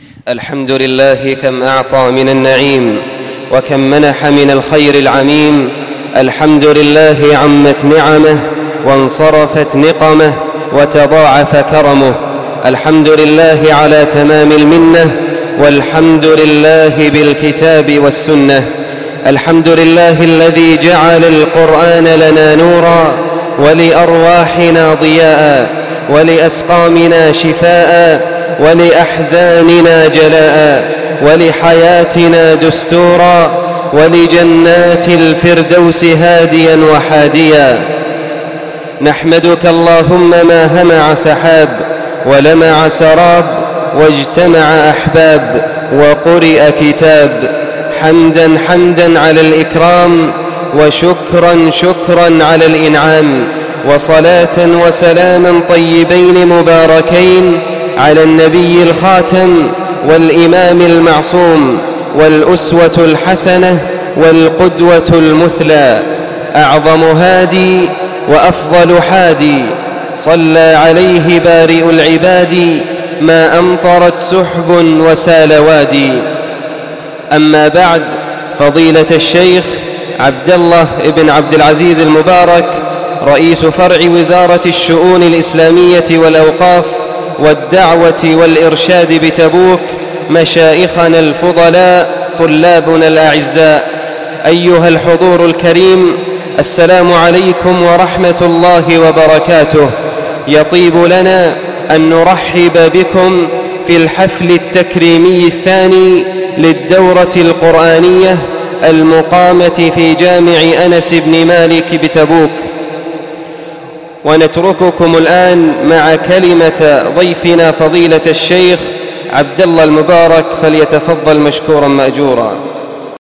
الحمد لله كم أعطى من النعيم وكم منح من الخير العميم. الحمد لله عمت نعمه وانصرفت نقمه وتضاعف كرمه. الحمد لله على تمام المنة، والحمد لله بالكتاب والسنة. الحمد لله الذي جعل القرآن لنا نورا ولأرواحنا ضياء ولأسقامنا شفاء ولأحزاننا جلاء ولحياتنا دستورا ولجنات الفردوس هاديا وحاديا. نحمدك اللهم ما همع سحاب ولمع سراب واجتمع أحباب وقرئ كتاب. حمدا حمدا على الإكرام وشكرا شكرا على الإنعام، وصلاة وسلاما طيبين مباركين على النبي الخاتم والإمام المعصوم والأسوة الحسنة والقدوة المثلى، أعظم هادي وأفضل حادي. صلى عليه بارئ العباد ما أمطرت سحب وسال وادي. أما بعد، فضيلة الشيخ عبد الله بن عبد العزيز المبارك رئيس فرع وزارة الشؤون الإسلامية والأوقاف والدعوة والإرشاد بتبوك، مشايخنا الفضلاء، طلابنا الأعزاء، أيها الحضور الكريم، السلام عليكم ورحمة الله وبركاته. يطيب لنا أن نرحب بكم في الحفل التكريمي الثاني للدورة القرآنية المقامة في جامع أنس بن مالك بتبوك. ونترككم الآن مع كلمة ضيفنا فضيلة الشيخ عبد الله المبارك، فليتفضل مشكورا مأجورا.